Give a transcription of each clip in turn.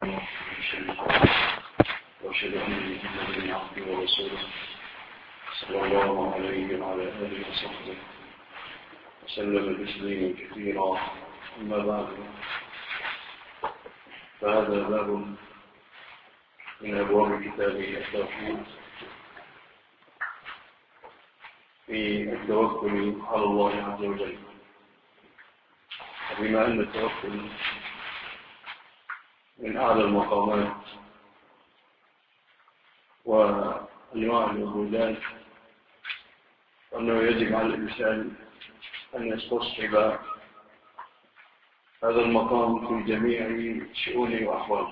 وأشهد أن محمدا عبده ورسوله صلى الله عليه وعلى آله وصحبه وسلم تسليما كثيرا. أما بعد، فهذا باب من أبواب كتاب التوحيد في التوكل على الله عز وجل. بما أن التوكل من أعلى المقامات وأنواع العبودات، وأنه يجب على الإنسان أن يستصحب هذا المقام في جميع شؤونه وأحواله.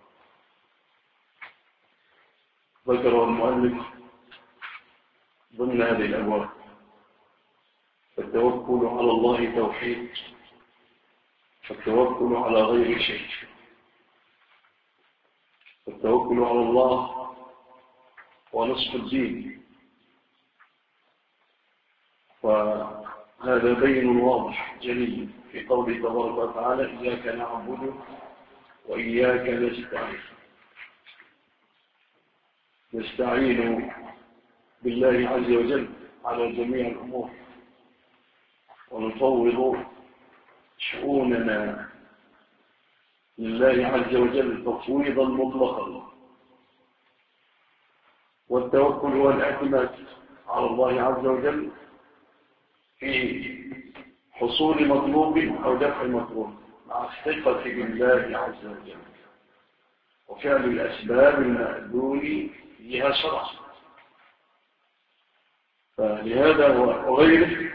ذكر المؤلف ضمن هذه الأبواب التوكل على الله توحيد، التوكل على غير شيء. التوكل على الله ونصف الدين، وهذا بين واضح جلي في قوله تبارك وتعالى: إياك نعبد وإياك نستعين. نستعين بالله عز وجل على جميع الأمور، ونفوض شؤوننا لله عز وجل تفويضا مطلقا. والتوكل هو الاعتماد على الله عز وجل في حصول مطلوب أو دفع مطلوب، مع الثقة بالله عز وجل وفعل الأسباب المأذون فيها شرعا. فلهذا وغيره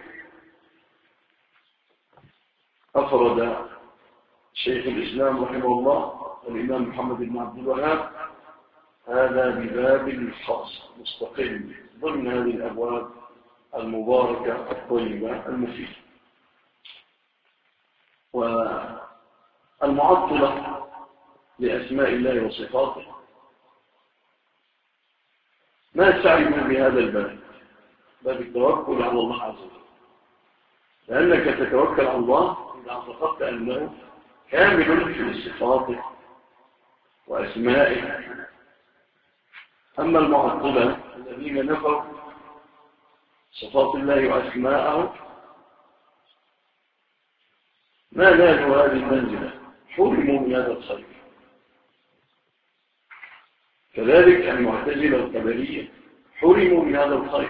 أفرد شيخ الإسلام رحمه الله الإمام محمد بن عبد الوهاب هذا بباب خاص مستقل ضمن هذه الأبواب المباركة الطيبة المفيدة. والمعطلة لأسماء الله وصفاته ما سعيوا بهذا الباب، باب التوكل على الله عز وجل، لأنك تتوكل على الله إذا اعتقدت أنه كامل في صفاته وأسمائه. أما المعطلة الذين نفوا صفات الله وأسماءه ما نالوا هذه المنزلة، حرموا من هذا الخير. كذلك المعتزلة القدرية حرموا من هذا الخير،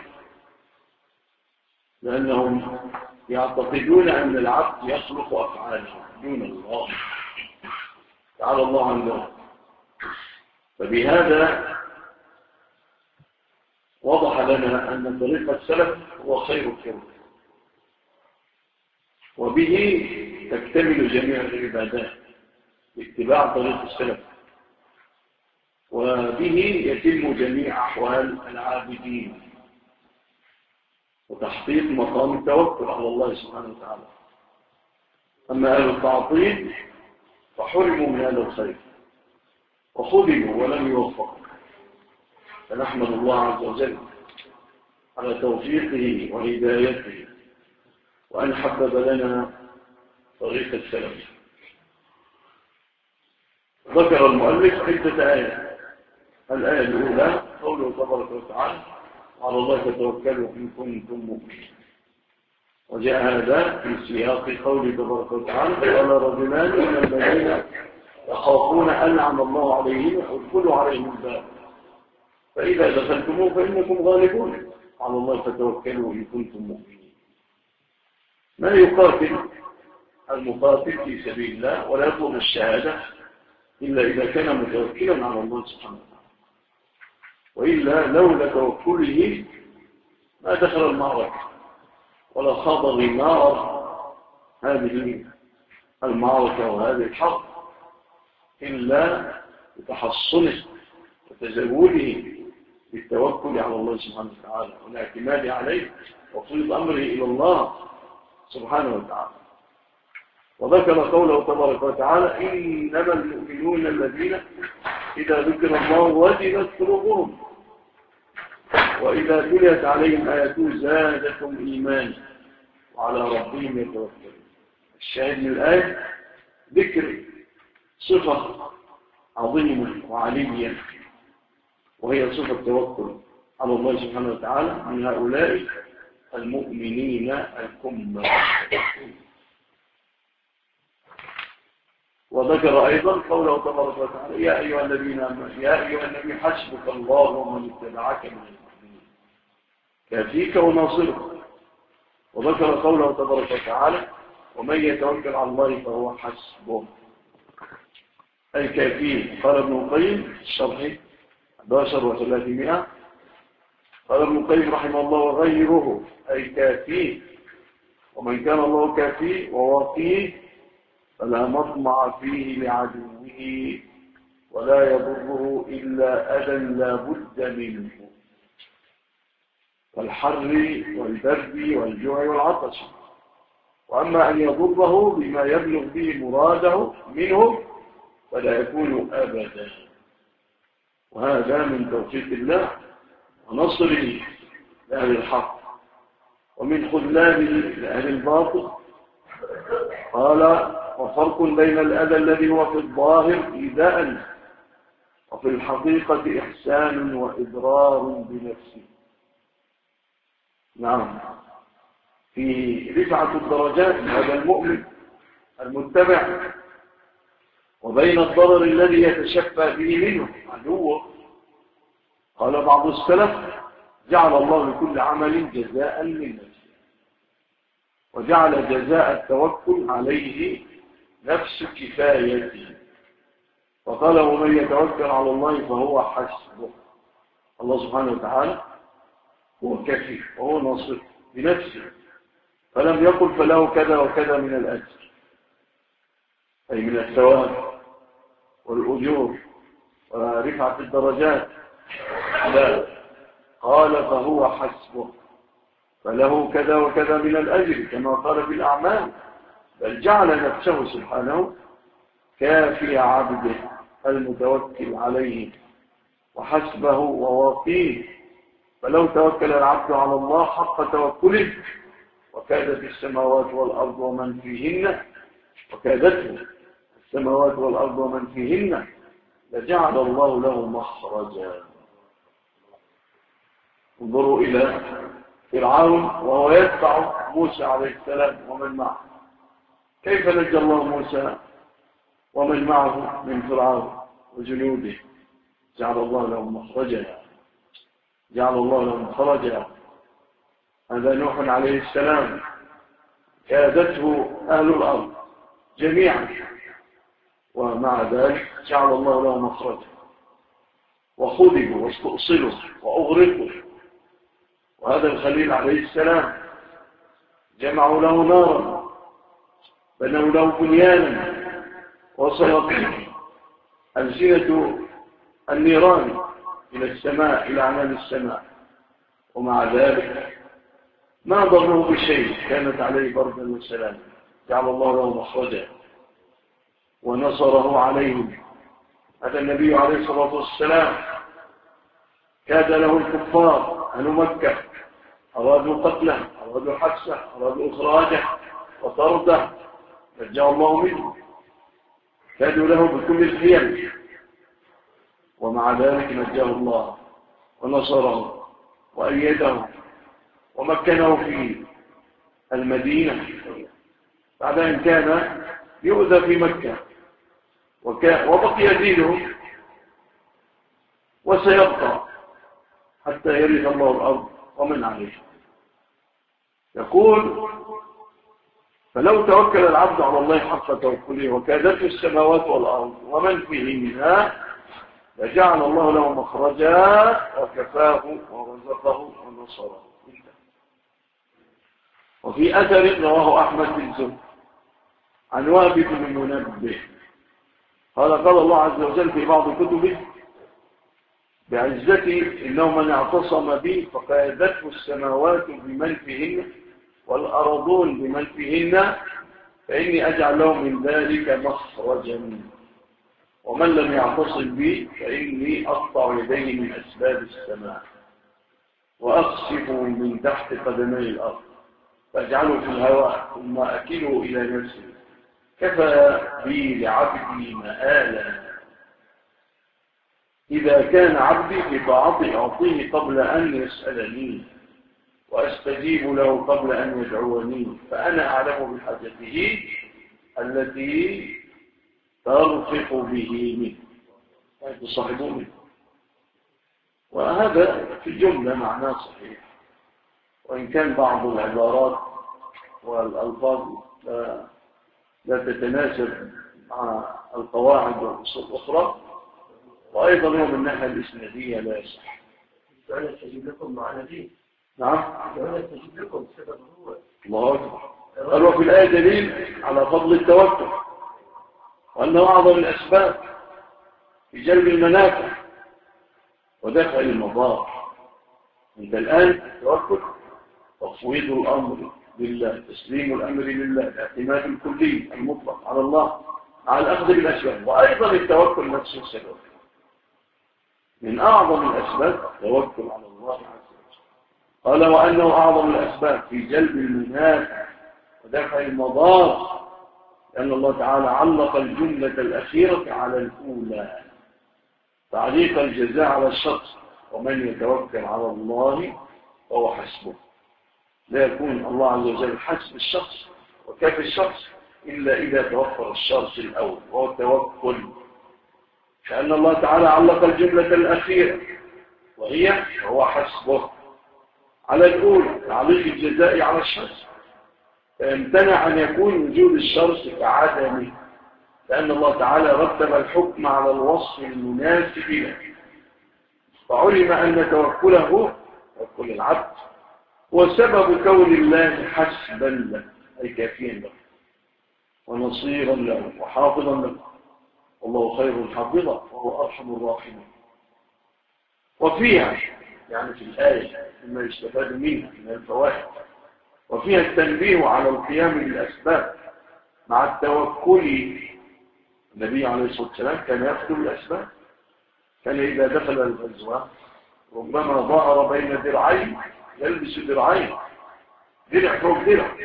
لأنهم يعتقدون أن العبد يخلق أفعاله دون الله تعالى الله عن ذلك. فبهذا وضح لنا أن طريق السلف هو خير الطرق، وبه تكتمل جميع العبادات باتباع طريق السلف، وبه يتم جميع أحوال العابدين وتحقيق مقام التوكل على الله سبحانه وتعالى. أما أهل التعطيل فحرموا من هذا الخير وخذلوا ولم يوفقوا. فنحمد الله عز وجل على توفيقه وهدايته، وأن حبب لنا طريق السلف. ذكر المؤلف عدة آيات. الآية الأولى قوله تبارك وتعالى: على الله تتوكلوا إن كنتم مؤمنين. وجاء هذا في سياق قوله تبارك وتعالى: قال رجلان من الذين يخافون أنعم الله عليهم ادخلوا عليهم الباب فإذا دخلتموه فإنكم غالبون على الله فتوكلوا إن كنتم مؤمنين. ما يقاتل المقاتل في سبيل الله ولا يطلب الشهادة إلا إذا كان متوكلا على الله سبحانه وتعالى، وإلا لولا توكله ما دخل المعركة ولا خاض غمار هذه المعركة وهذه الحرب إلا بتحصنه وتزوده بالتوكل على الله سبحانه وتعالى والاعتماد عليه وفوض أمره إلى الله سبحانه وتعالى. وذكر قوله تبارك وتعالى: إنما المؤمنون الذين إذا ذكر الله وجلت قلوبهم وإذا تليت عليهم آياته زادتهم إيمانا وعلى ربهم يتوكلون. الشاهد من الآية ذكر صفة عظيما وعليا، وهي صفة التوكل على الله سبحانه وتعالى من هؤلاء المؤمنين الكمل. وذكر أيضا قوله تبارك وتعالى يا أيها النبي حسبك الله ومن اتبعك من المؤمنين كافيك وناصرك. وذكر قوله تبارك وتعالى ومن يتوكل على الله فهو حسبه أي كافيه. قال ابن القيم الشرح 11 و300 قال ابن القيم رحمه الله وغيره أي كافيه، ومن كان الله كافيه وواقيه فلا مطمع فيه لعدوه ولا يضره إلا أذى لا بد منه كالحر والبرد والجوع والعطش. وأما أن يضره بما يبلغ به مراده منه فلا يكون أبدا. وهذا من توفيق الله ونصره لأهل الحق ومن خذلانه لأهل الباطل. قال وفرق بين الأذى الذي هو في الظاهر إيذاء وفي الحقيقة إحسان وإضرار بنفسه. نعم، في رفعة الدرجات هذا المؤمن المتبع، وبين الضرر الذي يتشفى به منه عدوه. قال بعض السلف جعل الله لكل عمل جزاء من نفسه، وجعل جزاء التوكل عليه نفس كفايته، وقال ومن يتوكل على الله فهو حسبه. الله سبحانه وتعالى هو كفي وهو ناصر بنفسه، فلم يقل فله كذا وكذا من الأجر أي من الثواب والأجور ورفعة الدرجات، لا، قال فهو حسبه فله كذا وكذا من الأجر كما قال في الأعمال، بل جعل نفسه سبحانه كافي عبده المتوكل عليه وحسبه وواقيه. فلو توكل العبد على الله حق توكله وكادت السماوات والأرض ومن فيهن وكادته السماوات والأرض ومن فيهن لجعل الله له مخرجا. انظروا إلى فرعون وهو يتبع موسى عليه السلام ومن معه، كيف نجى الله موسى ومن معه من فرعون وجنوده؟ جعل الله له مخرجا، جعل الله له مخرجا. هذا نوح عليه السلام كادته أهل الأرض جميعا، ومع ذلك جعل الله له مخرجا، وخذلوا واستؤصلوا وأغرقوا. وهذا الخليل عليه السلام جمعوا له نارا، بنوا له بنيانا، وصلت ألسنة النيران إلى السماء إلى عنان السماء، ومع ذلك ما ضروه بشيء، كانت عليه بردا وسلام. جعل الله له مخرجا ونصره عليهم. هذا النبي عليه الصلاة والسلام كاد له الكفار أهل مكة، أرادوا قتله، أرادوا حبسه، أرادوا إخراجه وطرده، نجاه الله منه، كادوا له بكل الحيل، ومع ذلك نجاه الله ونصره وأيده ومكنه في المدينة بعد أن كان يؤذى في مكة، وبقي دينه وسيبقى حتى يرث الله الأرض ومن عليه. يقول فلو توكل العبد على الله حق توكله وكادته السماوات والأرض ومن فيهن لجعل الله له مخرجا وكفاه ورزقه ونصره. وفي أثر رواه أحمد بن زهد عن وهب بن منبه قال الله عز وجل في بعض كتبه بعزتي إنه من اعتصم بي فقادته السماوات بمن فيهن والأرضون بمن فيهن فإني أجعل له من ذلك مخرجا، ومن لم يعتصم بي فإني أقطع يديه من أسباب السماء وأقصف من تحت قدمي الأرض فاجعله في الهواء ثم أكله إلى نفسي كفى بي لعبدي مآلا. إذا كان عبدي في طاعتي أعطيه قبل أن يسألني وأستجيب له قبل أن يدعوني، فأنا أعلم بحاجته التي ترفق به منه، يعني تصاحبه منه. وهذا في الجملة معناه صحيح، وإن كان بعض العبارات والألفاظ لا تتناسب مع القواعد والأصول الأخرى، وأيضا هو من الناحية الإسنادية لا يصح. أنا أستجيب لكم مع نبي. نعم. أنا أستجيب لكم سبب هو. الله أكبر. قال وفي الآية دليل على فضل التوكل، وأنه أعظم الأسباب في جلب المنافع ودفع المضار. أنت الآن التوكل تفويض الأمر لله، تسليم الأمر لله، الاعتماد الكلي المطلق على الله مع الأخذ بالأسباب، وأيضا التوكل نفسه سبب من أعظم الأسباب التوكل على الله عز وجل. قال وأنه أعظم الأسباب في جلب المنافع ودفع المضار، لأن الله تعالى علق الجملة الأخيرة على الأولى تعليق الجزاء على الشخص، ومن يتوكل على الله فهو حسبه. لا يكون الله عز وجل حسب الشخص وكافي الشخص إلا إذا توفر الشرط الأول وهو التوكل، لأن الله تعالى علق الجملة الأخيرة وهي هو حسبه على الأولى تعليق الجزاء على الشخص، فامتنع أن يكون وجود الشرط كعدمه، لأن الله تعالى رتب الحكم على الوصف المناسب له، فعلم أن توكله توكل العبد هو سبب كون الله حسبا له، أي كافيا له ونصيرا له وحافظا له، والله خير حافظا وهو أرحم الراحمين. وفيها يعني في الآية مما يستفاد منها من الفوائد، وفيها التنبيه على القيام بالأسباب مع التوكل. النبي عليه الصلاة والسلام كان يأخذ بالأسباب، كان إذا دخل الغزوة ربما ظهر بين درعين يلبس درعين، درع فوق درع،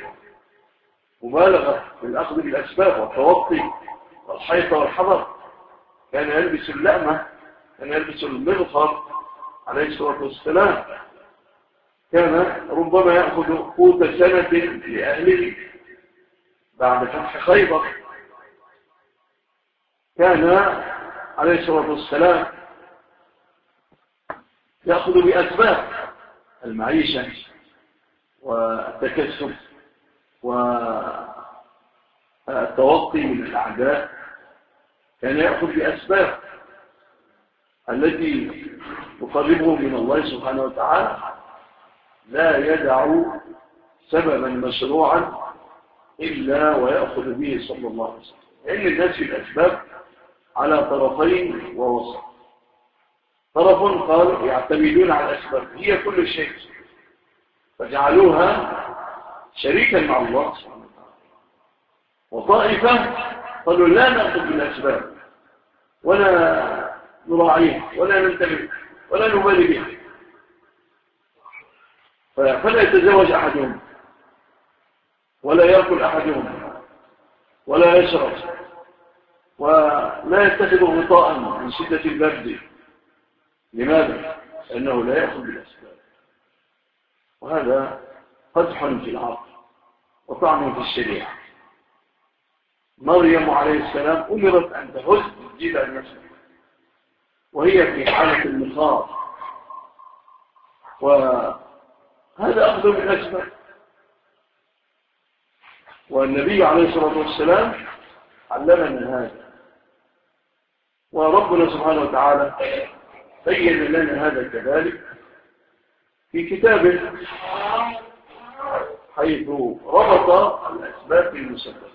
مبالغة في الأخذ بالأسباب والتوطي والحيطة والحذر. كان يلبس اللأمة، كان يلبس المغفر عليه الصلاة والسلام، كان ربما يأخذ قوت سنة لأهله بعد فتح خيبر. كان عليه الصلاة والسلام يأخذ بأسباب المعيشة والتكسب والتوقي من الأعداء، كان يأخذ بأسباب التي تقربه من الله سبحانه وتعالى، لا يدع سببا مشروعا إلا ويأخذ به صلى الله عليه وسلم، لأن الناس في الأسباب على طرفين ووسط. طرف قال يعتمدون على الأسباب هي كل شيء، فجعلوها شريكا مع الله سبحانه وتعالى. وطائفة قالوا لا نأخذ بالأسباب ولا نراعيها ولا ننتبه ولا نبالي بها، فلا يتزوج أحدهم ولا يأكل أحدهم ولا يشرب ولا يتخذ غطاء من شدة البرد. لماذا؟ لأنه لا يأخذ بالأسباب، وهذا قدح في العقل وطعن في الشريعة. مريم عليه السلام أمرت أن تهز جذع النسل وهي في حالة المخاض، وهذا أخذ بالأسباب. والنبي عليه الصلاة والسلام علمنا هذا، وربنا سبحانه وتعالى بين لنا هذا كذلك في كتابه، حيث ربط الأسباب بالمسببات.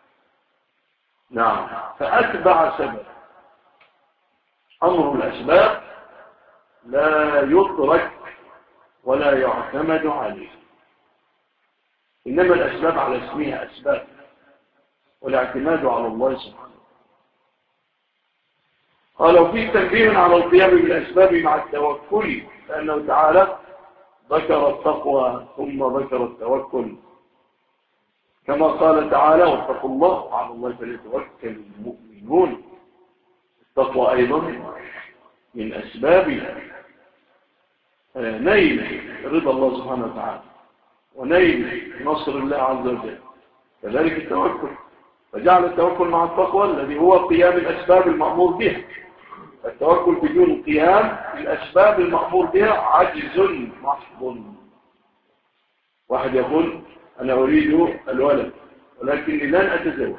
نعم، فأتبع سبب. أمر الأسباب لا يترك ولا يعتمد عليه، إنما الأسباب على اسمها أسباب، والاعتماد على الله سبحانه. قالوا فيه تنبيه على القيام بالأسباب مع التوكل، لأنه تعالى ذكر التقوى ثم ذكر التوكل، كما قال تعالى واتقوا الله وعلى الله فليتوكل المؤمنون. التقوى أيضا من أسباب نيل رضا الله سبحانه وتعالى ونيل نصر الله عز وجل، كذلك التوكل. فجعل التوكل مع التقوى الذي هو قيام الأسباب المأمور بها. التوكل بدون قيام الأسباب المأمور بها عجز محض. واحد يقول أنا أريد الولد ولكني لن أتزوج،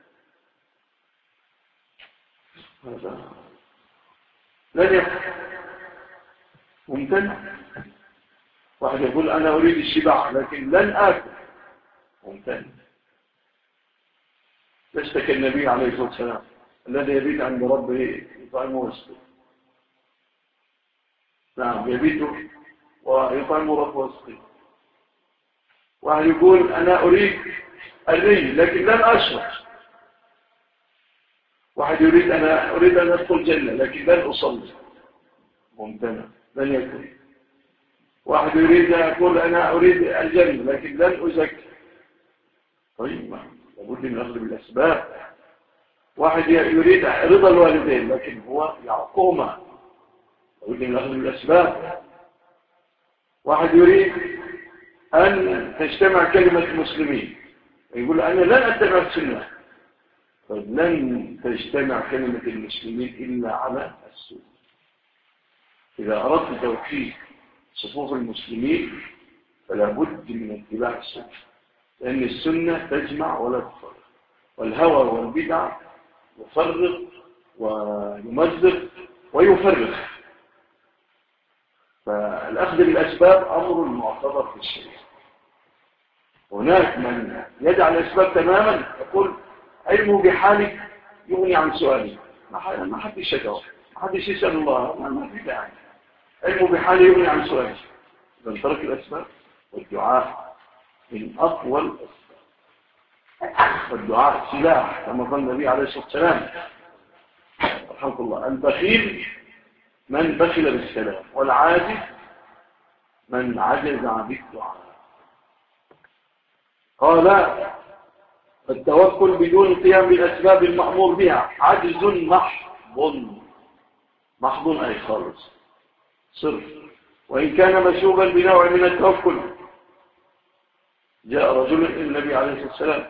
هذا لن يفعل، ممتنع. واحد يقول أنا أريد الشبع لكن لن آكل، ممتنع. لست كالنبي عليه الصلاة والسلام الذي يبيت عند ربه يطعمه ويسقيه. نعم، يبيت ويطعمه ربه ويسقيه. واحد يقول أنا أريد الري لكن لن أشرب. واحد يريد أنا أريد أن أدخل الجنة لكن لن أصلي، ممتنع، لن يكون. واحد يريد أن يقول أنا أريد الجنة لكن لن أزكي. طيب، لابد من أخذ بالأسباب. واحد يريد رضا الوالدين لكن هو يعقهما، لابد من أخذ بالأسباب. واحد يريد أن تجتمع كلمة المسلمين يقول أنا لن أتبع السنة. طيب، لن تجتمع كلمة المسلمين إلا على السنة. إذا أردت توحيد صفوف المسلمين فلا بد من اتباع السنة، لأن السنة تجمع ولا تفرق، والهوى والبدع يفرق ويمزق ويفرق. فالأخذ بالأسباب أمر معتبر في الشريعة. هناك من يجعل الأسباب تماما، يقول علمه بحالك يغني عن سؤالي. ما حدش يدعو، ما حدش يسأل الله، ما في داعي. علمه بحاله يغني عن سؤالي. إذا ترك الأسباب. والدعاء من أقوى الأسباب، والدعاء سلاح كما قال النبي عليه الصلاة والسلام رحمه الله: البخيل من بخل بالسلام، والعاجز من عجز عن الدعاء. قال: التوكل بدون القيام بالأسباب المأمور بها عجز محض. محض أي خالص صرف. وإن كان مشوبا بنوع من التوكل. جاء رجل إلى النبي عليه الصلاة والسلام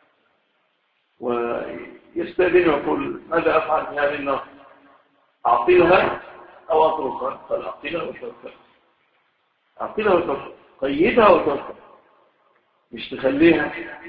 ويستأذن ويقول: ماذا أفعل في هذه النار؟ أعطيها أو أتركها؟ قال: أعطيها وتوكل. أعطيها وتوكل، قيدها وتوكل، مش تخليها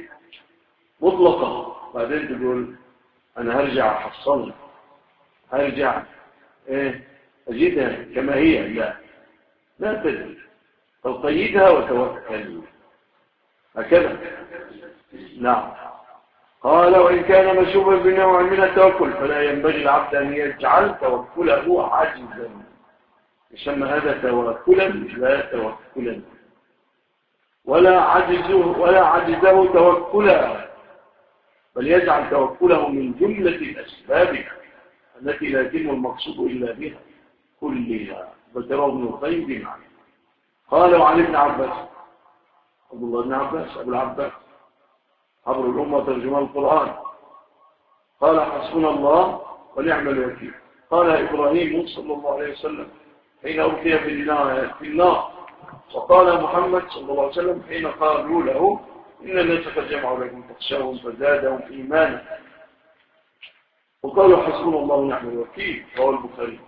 مطلقة بعدين تقول أنا هرجع أحصلها، هرجع أجدها كما هي. لا تدري، فقيدها وتوكل هكذا. نعم. قال: وإن كان مشوبا بنوع من التوكل فلا ينبغي العبد أن يجعل توكله عاجزا. يسمى هذا توكلا لا توكلا، ولا عجزه توكلا، بل يجعل توكله من جملة الأسباب التي لا يتم المقصود إلا بها كلها. ذكره ابن القيم بمعنى. قال: وعن ابن عباس، عبد الله بن عباس أبو العباس حبر الأمة ترجمان القرآن، قال: حسبنا الله ونعم الوكيل. قال إبراهيم صلى الله عليه وسلم حين ألقي في النار، وقال محمد صلى الله عليه وسلم حين قالوا له: إن الناس قد جمعوا لكم فاخشوهم فزادهم إيمانا. وقالوا: حسبنا الله ونعم الوكيل. رواه البخاري.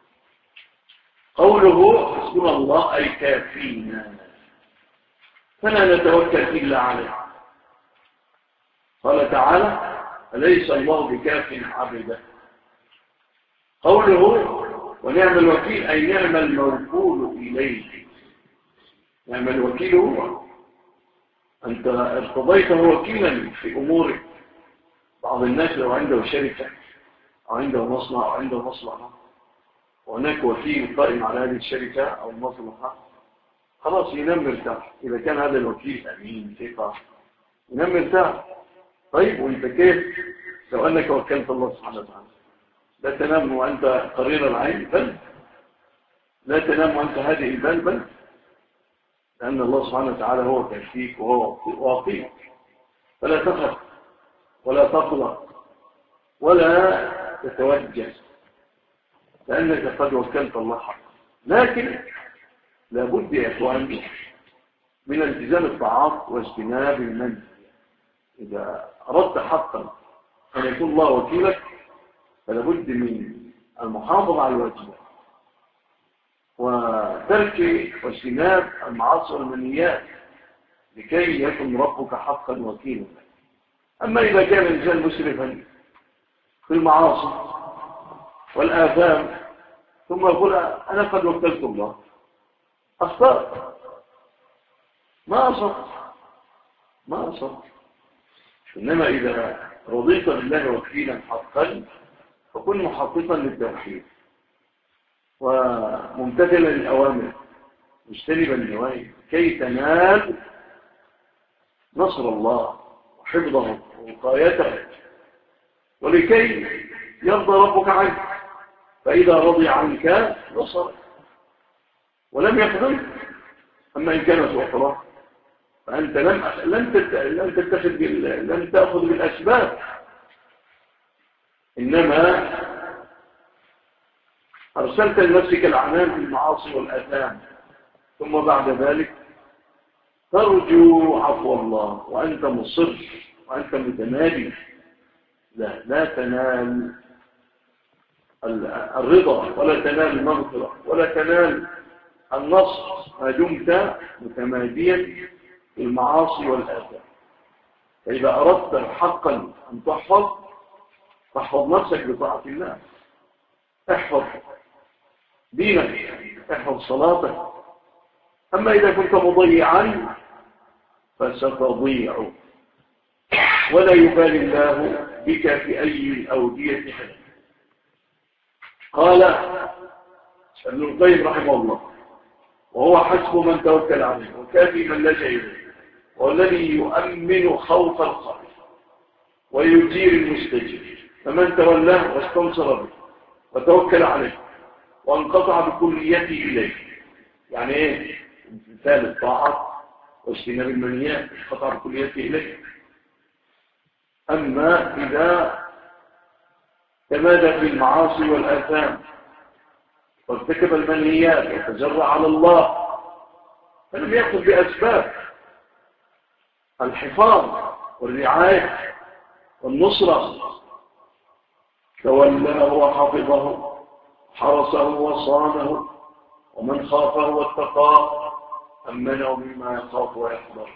قوله حسبنا الله أي كافينا، فلا نتوكل إلا عليه. قال تعالى: أليس الله بكاف عبده. قوله ونعم الوكيل أي نعم الموكول إليه. نعم الوكيل هو أنت ارتضيته وكيلا في أمورك. بعض الناس لو عنده شركة أو عنده مصنع أو عنده مصلحة وهناك وكيل قائم على هذه الشركة أو المصلحة، خلاص ينام مرتاح. إذا كان هذا الوكيل أمين ثقة ينام مرتاح. طيب، وانت كيف لو أنك وكلت الله سبحانه وتعالى؟ لا تنام وأنت قرير العين، بل لا تنام وأنت هادئ البال، بل لأن الله سبحانه وتعالى هو كفيك وهو واقيك. فلا تخف ولا تقلق ولا تتوجس. لأنك قد وكلت الله حقا. لكن لابد يا إخواني من التزام الطاعات واجتناب المنهي. إذا أردت حقا أن يكون الله وكيلك فلابد من المحافظة على الواجبات وترك واجتناب المعاصي والمنهيات لكي يكن ربك حقا وكيلا. أما إذا كان الإنسان مسرفا في المعاصي والآثام ثم يقول أنا قد وكلت الله، أخطأت، ما أصبت. إنما إذا رضيت بالله وكيلا حقا فكن محققا للتوحيد وممتثلا للأوامر مجتنبا النواهي كي تنال نصر الله وحفظه ووقايته ولكي يرضى ربك عنك، فإذا رضي عنك نصرك ولم يخذلك. أما إن كانت أخرى فأنت لم تأخذ بالأسباب، إنما أرسلت لنفسك الأعمال في المعاصي والآثام ثم بعد ذلك ترجو عفو الله وأنت مصر وأنت متنادي. لا تنال الرضا ولا تنال المغفرة ولا تنال النصر ما دمت متماديا في المعاصي والآثام. فإذا أردت حقا أن تحفظ نفسك بطاعة الله، احفظ دينك، احفظ صلاتك. أما إذا كنت مضيعا فستضيع ولا يبالي الله بك في أي الأودية حدث. قال ابن القيم رحمه الله وهو حسب من توكل عليه وكافي من لجأ إليه والذي يؤمن خوف الخائف ويجير المستجير، فمن تولاه واستنصر به وتوكل عليه وانقطع بكليته إليه. يعني إيه؟ امتثال الطاعات واجتناب المنهيات، انقطع بكليته إليه. أما إذا تمادى في المعاصي والآثام وارتكب المنهيات وتجرع على الله فلم يأخذ بأسباب الحفاظ والرعاية والنصرة، تولاه وحفظه حرسه وصانه ومن خافه واتقاه أمنه مما يخاف ويحذر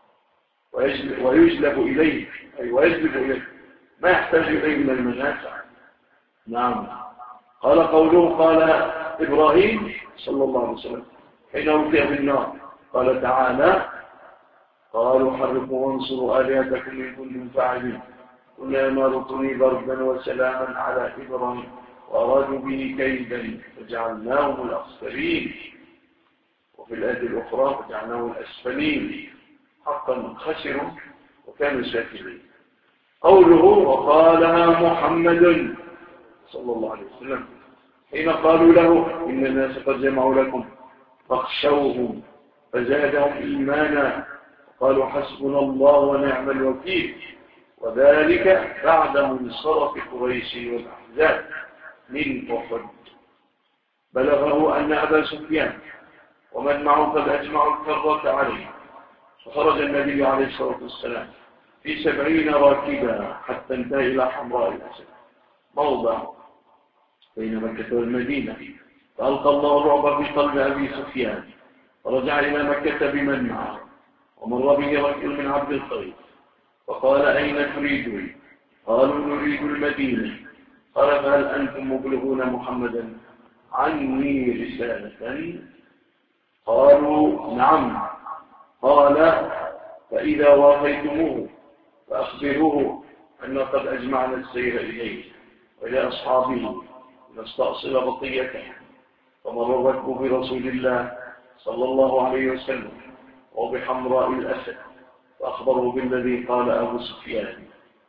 ويجلب إليه ما يحتاج إليه من المنافع. نعم. قال قوله قال إبراهيم صلى الله عليه وسلم حين ألقي في النار قال تعالى قالوا حرقوا وانصروا آلهتكم إن كنتم فاعلين قلنا يا نار كوني بردا وسلاما على إبراهيم وأرادوا به كيدا فجعلناهم الأخسرين. وفي الآية الأخرى فجعلناهم الأسفلين حقا خسروا وكانوا سافلين. قوله وقالها محمد صلى الله عليه وسلم حين قالوا له إن الناس قد جمعوا لكم فاخشوهم فزادهم إيمانا قالوا حسبنا الله ونعم الوكيل. وذلك بعد منصرف قريش والأحزاب من أحد. بلغه أن أبا سفيان ومن معه قد أجمعوا الكرة عليه، فخرج النبي عليه الصلاة والسلام في 70 راكبا حتى انتهى إلى حمراء الأسد موضع بين مكة والمدينة، فألقى الله الرعب في قلب أبي سفيان فرجع إلى مكة بمن معه، ومر به رجل من عبد القيس فقال أين تريدون؟ قالوا نريد المدينة. قال فهل أنتم مبلغون محمدا عني رسالة؟ قالوا نعم. قال فإذا وافيتموه فأخبروه أن قد أجمعنا السير إليه وإلى أصحابه نستأصل بقيته. فمر الركب برسول الله صلى الله عليه وسلم وبحمراء الأسد فأخبروا بالذي قال أبو سفيان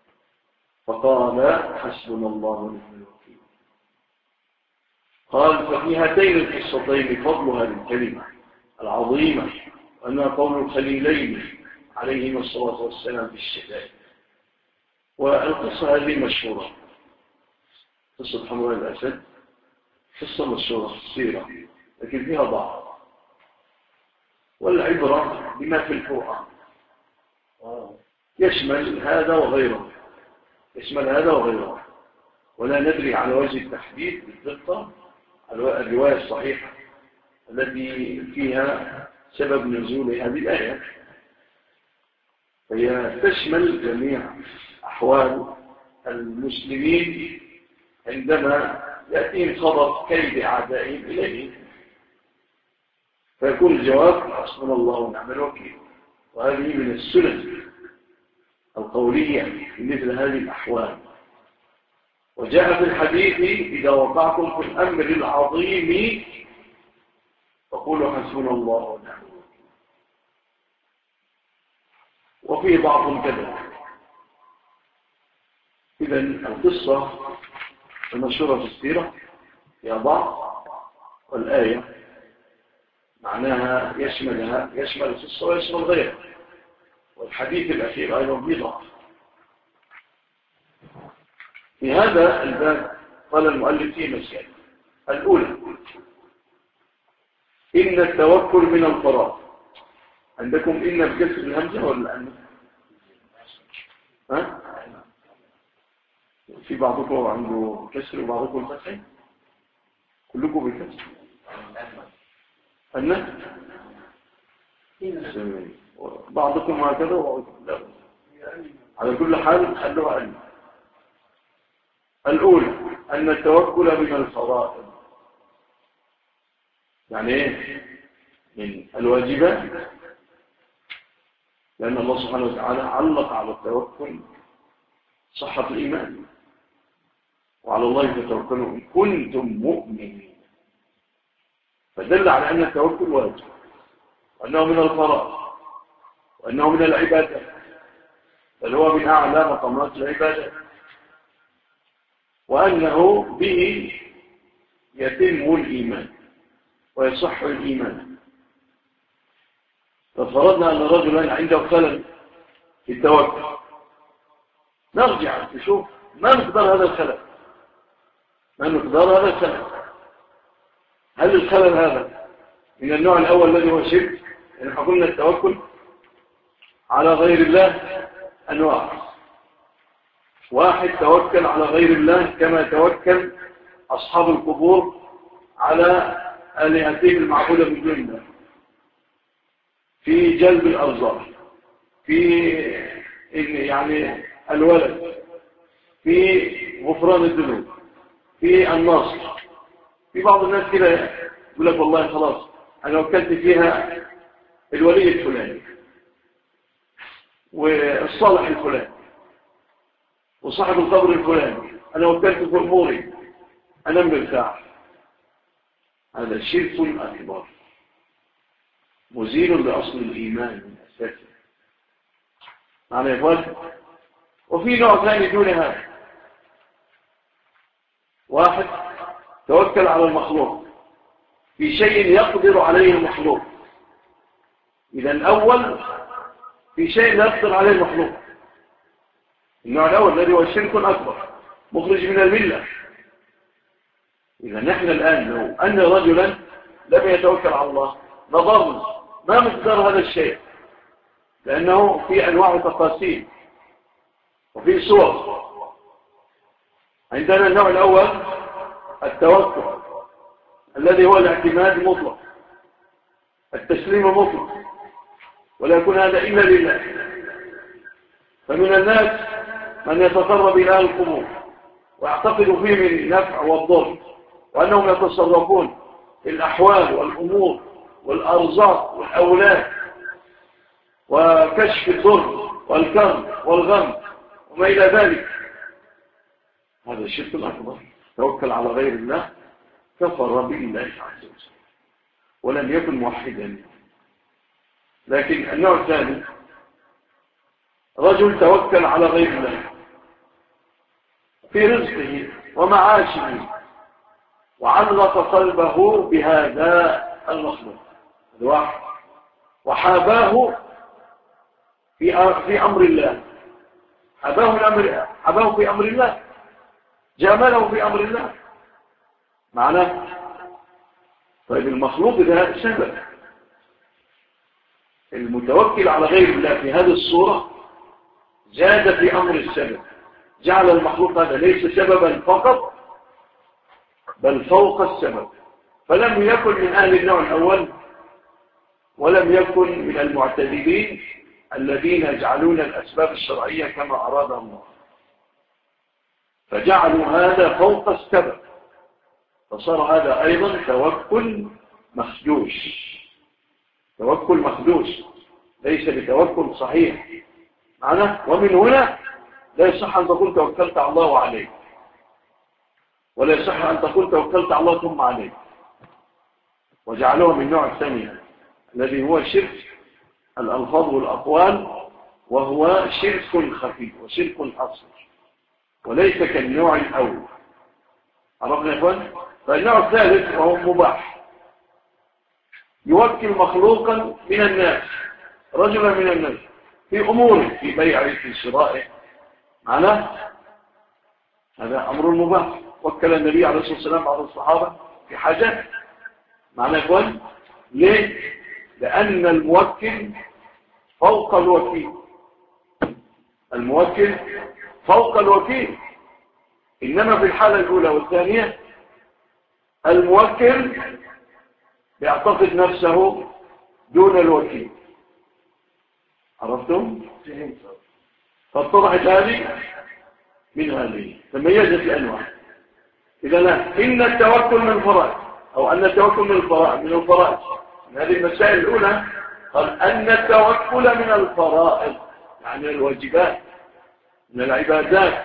فقال حسبنا الله ونعم الوكيل. قال ففي هاتين القصتين فضل هذه الكلمة العظيمة وأنها قول الخليلين عليهما الصلاة والسلام في الشدائد. والقصة هذه مشهورة، قصة حمراء الأسد قصة مشهورة في السيرة لكن فيها ضعف، والعبرة بما في القرآن يشمل هذا وغيره، يشمل هذا وغيره، ولا ندري على وجه التحديد بالدقة الرواية الصحيحة التي فيها سبب نزول هذه الآية، فهي تشمل جميع أحوال المسلمين عندما يأتيهم خبر كيد أعدائهم إليه، فيكون الجواب حسبنا الله ونعم الوكيل. وهذه من السنن القولية في مثل هذه الأحوال. وجاء في الحديث إذا وقعتم في الأمر العظيم فقولوا حسبنا الله ونعم الوكيل. وفي بعض كذا. إذن القصة المشهورة في السيرة فيها ضعف، والآية معناها يشمل القصة ويشمل غيرها، والحديث الأخير أيضا فيه ضعف. في هذا الباب قال المؤلف فيه مسائل. الأولى إن التوكل من الفراغ. عندكم إن بكسر الهمزة ولا أن؟ ها؟ في بعضكم عنده كسر وبعضكم فتح؟ كلكم بكسر؟ أن؟ بعضكم هكذا وبعضكم لا. على كل حال خلوها أن. الأولى أن التوكل من الفرائض، يعني إيه؟ من الواجبات، لأن الله سبحانه وتعالى علق على التوكل صحة الإيمان، وعلى الله فتوكلوا إن كنتم مؤمنين، فدل على أن التوكل واجب، وأنه من الفرائض، وأنه من العبادة، بل هو من أعلى مقامات العبادة، وأنه به يتم الإيمان ويصح الإيمان. ففرضنا أن رجلا عنده خلل في التوكل، نرجع نشوف ما مقدار هذا الخلل، ما مقدار هذا الخلل. هل الخلل هذا من النوع الأول الذي هو شرك؟ يعني قلنا التوكل على غير الله أنواع. واحد توكل على غير الله كما توكل أصحاب القبور على آلهتهم المعبودة من دون الله في جلب الأرزاق، في يعني الولد، في غفران الذنوب، في النصر. في بعض الناس كده يقول لك والله خلاص أنا وكلت فيها الولي الفلاني والصالح الفلاني وصاحب القبر الفلاني، أنا وكلت في أموري، أنا مرتاح. هذا شرك أكبر مزيل لأصل الإيمان من أساسه. معنى يقول وفي نوع ثاني دون هذا، واحد توكل على المخلوق في شيء يقدر عليه المخلوق. إذا الأول في شيء لا يقدر عليه المخلوق، النوع الأول الذي هو الشرك الأكبر مخرج من الملة. إذا نحن الآن لو أن رجلا لم يتوكل على الله نظرنا ما مقدار هذا الشيء، لأنه في أنواع تقاسيم وفي صور. عندنا النوع الأول التوكل الذي هو الاعتماد المطلق، التسليم المطلق، ولا يكون هذا إلا لله. فمن الناس من يتقرب إلى القبور ويعتقد فيه من النفع والضر، وأنهم يتصرفون في الأحوال والأمور والأرزاق والأولاد وكشف الضر والكرب والغم وما إلى ذلك. هذا الشرك الأكبر، توكل على غير الله، كفر بالله عز وجل ولم يكن موحدا. لكن النوع الثاني رجل توكل على غير الله في رزقه ومعاشه وعلق قلبه بهذا المخلوق الواحد وحاباه في أمر الله، حاباه في أمر الله، جامله في أمر الله، معنى طيب المخلوق ده سبب، المتوكل على غير الله في هذه الصورة زاد في أمر السبب، جعل المخلوق هذا ليس سببا فقط بل فوق السبب، فلم يكن من أهل النوع الأول ولم يكن من المعتدلين الذين يجعلون الأسباب الشرعية كما أراد الله، فجعلوا هذا فوق السبب، فصار هذا أيضا توكل مخدوش، توكل مخدوش ليس بتوكل صحيح معنى. ومن هنا لا يصح أن تقول توكلت على الله وعليه، ولا يصح أن تقول توكلت على الله ثم عليه، وجعلوه من النوع الثاني الذي هو شرك الألفاظ والأقوال، وهو شرك خفي وشرك أصغر وليس كالنوع الأول. عرفنا يا إخوان؟ فالنوع الثالث وهو مباح، يوكل مخلوقا من الناس، رجلا من الناس في أموره، في بيعه في شرائه، معناه هذا أمر مباح. وكل النبي عليه الصلاة والسلام بعض الصحابة في حاجات، معناه يا إخوان ليه؟ لأن الموكل فوق الوكيل، الموكل فوق الوكيل، إنما في الحالة الأولى والثانية الموكل يعتقد نفسه دون الوكيل. عرفتم؟ فاتضحت هذه من هذه، تميزت الأنواع. إذا إن التوكل من الفرائض، أو أن التوكل من الفرائض من هذه المسائل الأولى، قال أن التوكل من الفرائض يعني الواجبات من العبادات.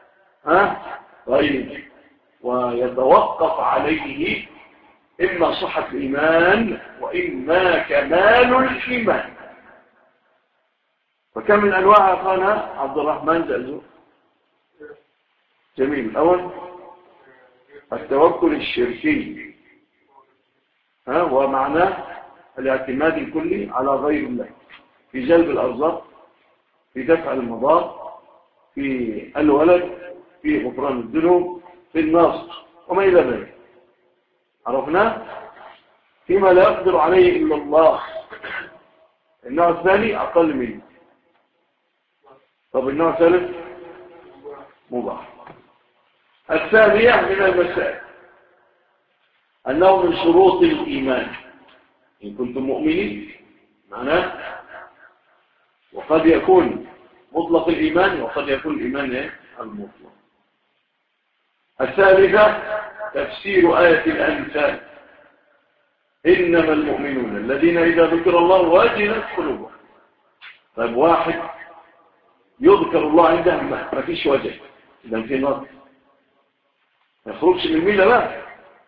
طيب، ويتوقف عليه إما صحة الإيمان وإما كمال الإيمان. فكم من أنواع قال عبد الرحمن زأزو؟ جميل. الأول التوكل الشركي، ومعناه الاعتماد الكلي على غير الله في جلب الأرزاق، في دفع المضار، في الولد، في غفران الذنوب، في النصر وما إلى ذلك. عرفنا فيما لا يقدر عليه إلا الله. النوع الثاني أقل منه. طب النوع الثالث مباح. الثانية من المسائل أنه من شروط الإيمان إن كنتم مؤمنين، معناه وقد يكون مطلق الإيمان وقد يكون الإيمان المطلق. الثالثة تفسير آية الأنفال إنما المؤمنون الذين إذا ذكر الله وجلت قلوبهم. طيب واحد يذكر الله عنده ما فيش وجه، إذا في نص ما يخرجش من الملة بقى.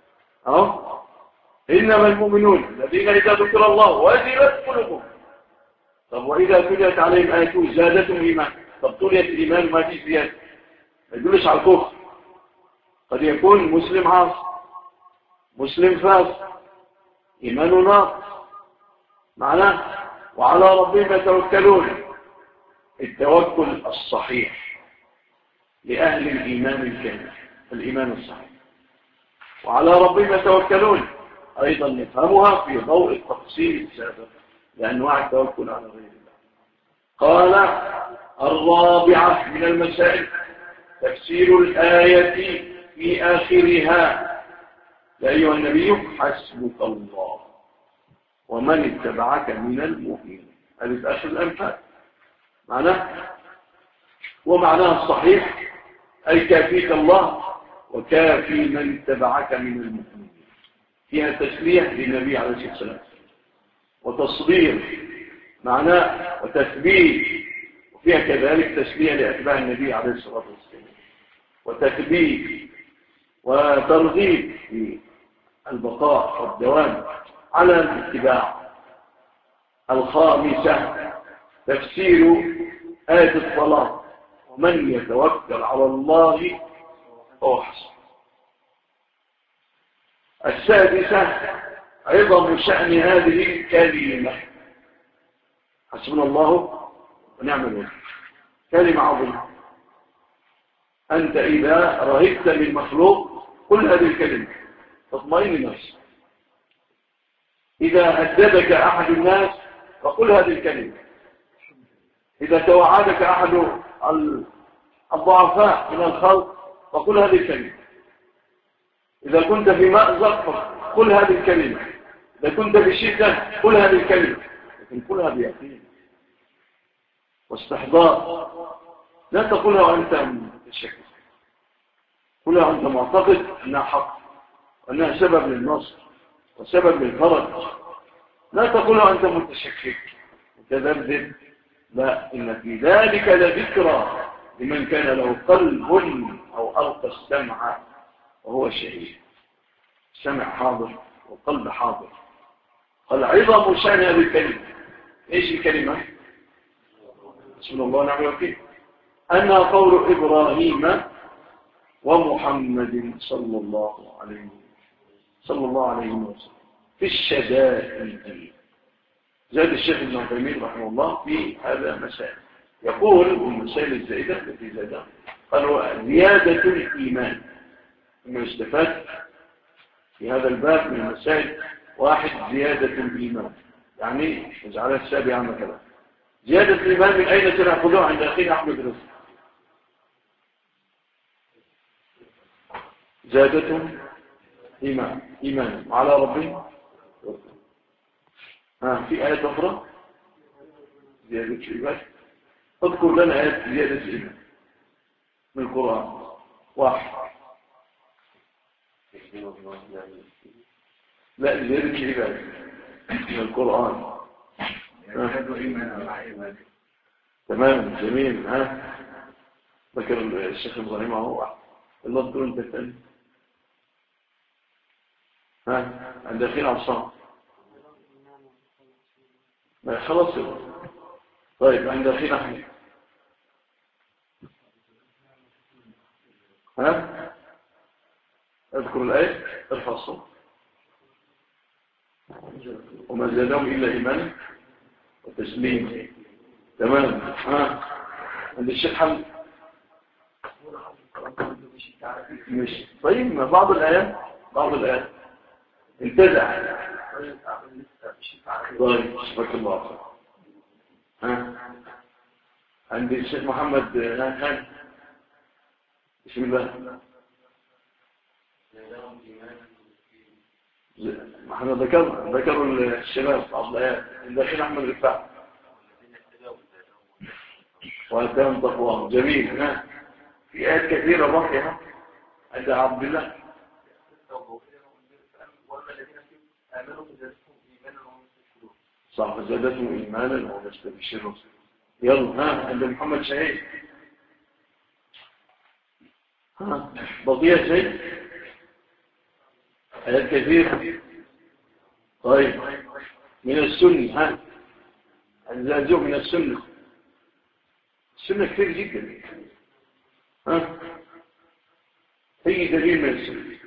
إنما المؤمنون الذين إذا ذكر الله وجلت قلوبهم. طب وإذا تليت عليهم آياته زادتهم إيمان. طب تليت الإيمان ما فيش زيادة، ما يدلش على الكفر. قد يكون مسلم عاصي، مسلم فاسق، إيمانه ناقص، معناه وعلى ربهم يتوكلون. التوكل الصحيح لأهل الإيمان الكامل، الإيمان الصحيح. وعلى ربهم يتوكلون أيضا نفهمها في ضوء التفصيل السابق لأنواع التوكل على غير الله. قال الرابعة من المسائل تفسير الآية في آخرها يا أيها النبي حسبك الله ومن اتبعك من المؤمنين. هذه في آخر الأنفال معناه ومعناه الصحيح أي كافيك الله وكافي من اتبعك من المؤمنين. فيها تسليح للنبي عليه الصلاة والسلام وتصدير معناه وتثبيت، وفيها كذلك تسليح لأتباع النبي عليه الصلاة والسلام وتثبيت وترغيب في البقاء والدوام على الاتباع. الخامسة تفسير آية الصلاة ومن يتوكل على الله فهو حسبه. السادسة عظم شأن هذه الكلمة حسبنا الله ونعم الوكيل. كلمة عظيمة. أنت إذا رهبت من مخلوق قل هذه الكلمة تطمئن نفسك. إذا هددك أحد الناس فقل هذه الكلمة. إذا توعدك أحد الضعفاء من الخلق فقل هذه الكلمة. إذا كنت في مأزق فقل هذه الكلمة. إذا كنت في شدة قل هذه الكلمة، لكن قلها بيقين واستحضار. لا تقولها وأنت متشكك، قلها وأنت معتقد أنها حق وأنها سبب للنصر وسبب للفرج. لا تقولها وأنت متشكك متذبذب. لا، إن في ذلك لذكرى لمن كان له قلب أو ألقى السمع وهو شهيد. السمع حاضر والقلب حاضر. قال عظم شأن هذه الكلمة. ايش الكلمة؟ بسم الله ونعم الوكيل. أنها قول إبراهيم ومحمد صلى الله عليه وسلم في الشدائد. زاد الشيخ ابن عثيمين رحمه الله في هذا مسائل. يقول المسائل الزائدة التي زادها قالوا زيادة الإيمان. إنه استفاد في هذا الباب من المسائل: واحد، زيادة الإيمان، يعني اجعلها السابعة مثلا. زيادة الإيمان من أين سنأخذها؟ عند أخينا أحمد رزق. زادة إيمان على ربي. في آيات أخرى زيادة الإيمان. اذكر لنا آيات زيادة الإيمان من القرآن. واحد. لا، زيادة الإيمان من القرآن. تمام، جميل. ذكر الشيخ إبراهيم هو الله تقول أنت الثاني. عند أخينا عصام. خلاص. طيب عند أخينا أحمد. اذكر الآية. ارفع الصوت. وما زادهم إلا إيمان وتسليم. تمام. عند الشيخ حمد. مش طيب، ما بعض الآيات انتزع. طيب، شفاك الله. عند الشيخ محمد خان. بسم الله. احنا ذكروا الشباب بعض الآيات. عند الشيخ أحمد رفاعي وأتاهم تقواهم. جميل. في آيات كثيرة باقية عند عبد الله. صح، زادتهم إيمانا ويستبشرون. يلا. عند محمد شهيد. بقية شيء. آيات كثيرة. طيب، من السنة. الزاجو من السنة كثير جدا. هي دليل من السنة.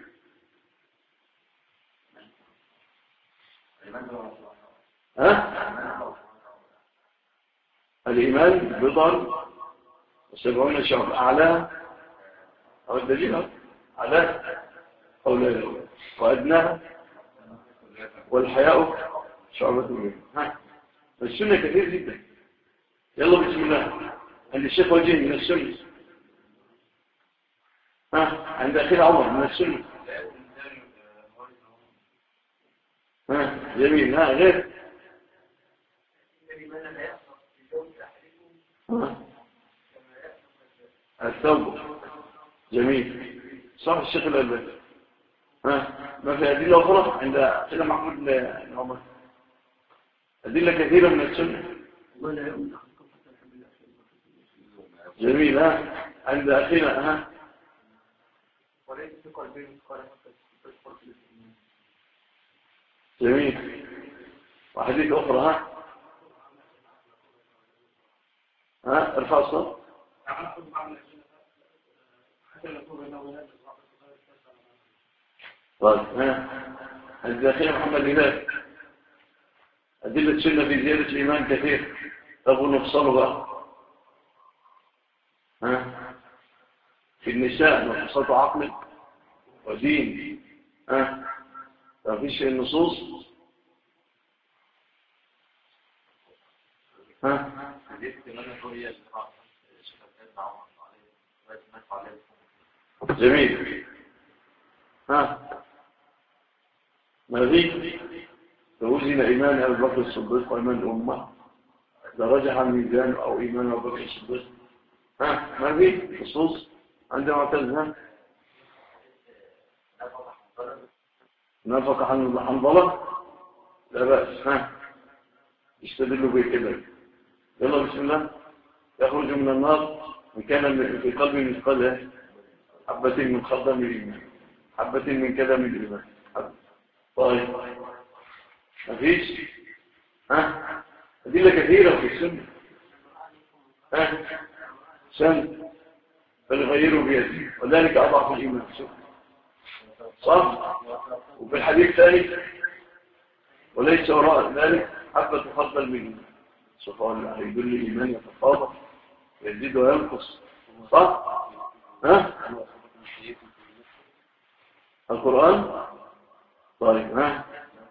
الإيمان بضع 70 شعب. أعلى أو الدليل أعلى قول وأدناها والحياء شعبة منه. السنة كثير جدا. يلا بسم الله. عند الشيخ وجيه من السنة. عند أخير عمر من السنة. جميل. غير الثوب. جميل. صح الشيخ الألباني. ما في أدلة أخرى عند أخينا محمود بن عمر؟ أدلة كثيرة من السنة. جميل. عند أخينا جميل. وحديث أخرى. ارفع الصوت. طيب. عند أخينا محمد هلال. أدلة السنة في زيادة الإيمان كثير. أبو نفصله بقى. في النساء نقصة عقل ودين. فيش النصوص. ها جميل. ها ما فيش توزن إيمان أبي بكر الصديق وإيمان الأمة درجة عن ميزان أو إيمان أبي بكر الصديق. ها ما فيش نصوص عندما تزهن نفق عن الحنظلة لا بأس. ها يستدلوا بكده. يلا بسم الله. يخرج من النار من كان في قلبه مثقال حبة من خردل من الإيمان، حبة من كذا من الإيمان. طيب مفيش. ها أدلة كثيرة في السنة. ها سن فليغيروا بيده وذلك أضعف الإيمان. صح. وفي الحديث الثاني وليس وراء ذلك حبة خردل من الإيمان. سبحان الله يدل الإيمان يتفاضل يزيد وينقص. صح. ها القرآن. طيب ها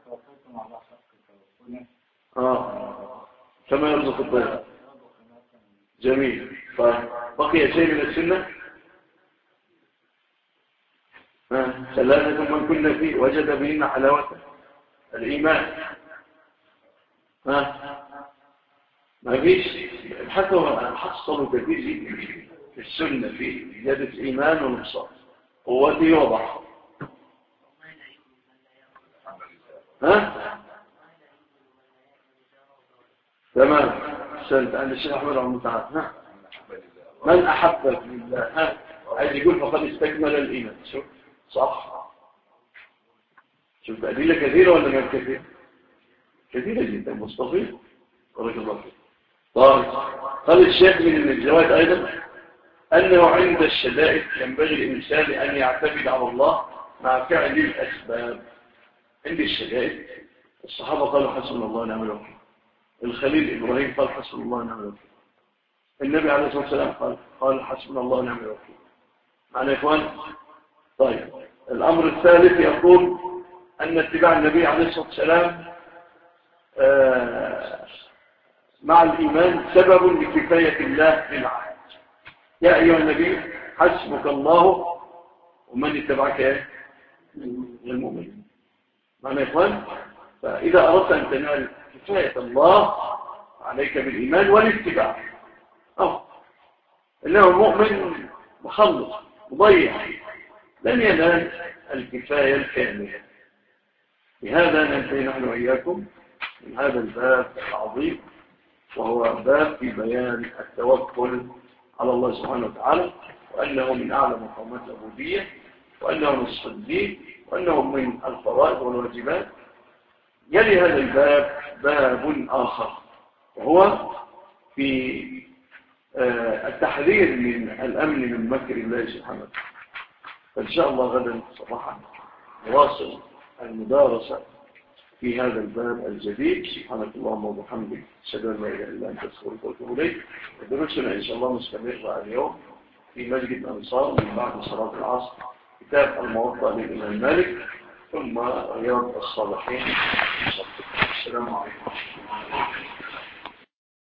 كما يرزق الطير. جميل. طيب بقي شيء من السنة. ثلاثة من كنا فيه وجد بهن حلاوة الإيمان. ما فيش حصلوا كثير جدا في السنة في زيادة الإيمان ونقصان قوته وضعه. تمام. سنت عند الشيخ أحمد رحمه الله تعالى. من أحب لله عايز يقول فقد استكمل الإيمان. شوف صح. شوف أدلة كثيرة ولا ما كثير؟ كثيرة جدا مستفيض. بارك الله فيك. طيب قال الشيخ من الجوائز أيضا أنه عند الشدائد ينبغي الإنسان أن يعتمد على الله مع فعل الأسباب. عند الشدائد الصحابة قالوا حسبنا الله ونعم الوكيل. الخليل إبراهيم قال حسبنا الله ونعم الوكيل. النبي عليه الصلاة والسلام قال حسبنا الله ونعم الوكيل. معنى يا إخوان. طيب الأمر الثالث يقول أن اتباع النبي عليه الصلاة والسلام مع الإيمان سبب لكفاية الله للعبد. يا أيها النبي حسبك الله ومن اتبعك للمؤمنين. معنى يا إخوان. فإذا أردت أن تنال كفاية الله عليك بالإيمان والاتباع. إنه المؤمن مخلص مضيع لن ينال الكفاية الكاملة. لهذا ننتهي نحن وإياكم من هذا الباب العظيم وهو باب في بيان التوكل على الله سبحانه وتعالى وأنه من أعلى مقامات العبودية وأنه نصف الدين وأنه من الفرائض والواجبات. يلي هذا الباب باب آخر وهو في التحذير من الأمن من مكر الله سبحانه وتعالى. فإن شاء الله غدا صباحا نواصل المدارسة في هذا الباب الجديد. سبحانك اللهم وبحمدك أشهد أن لا إله إلا أنت أستغفرك وأتوب إليك. ودرسنا إن شاء الله مستمر اليوم في مسجد الأنصار من بعد صلاة العصر كتاب الموطأ للإمام مالك ثم رياض الصالحين. السلام عليكم.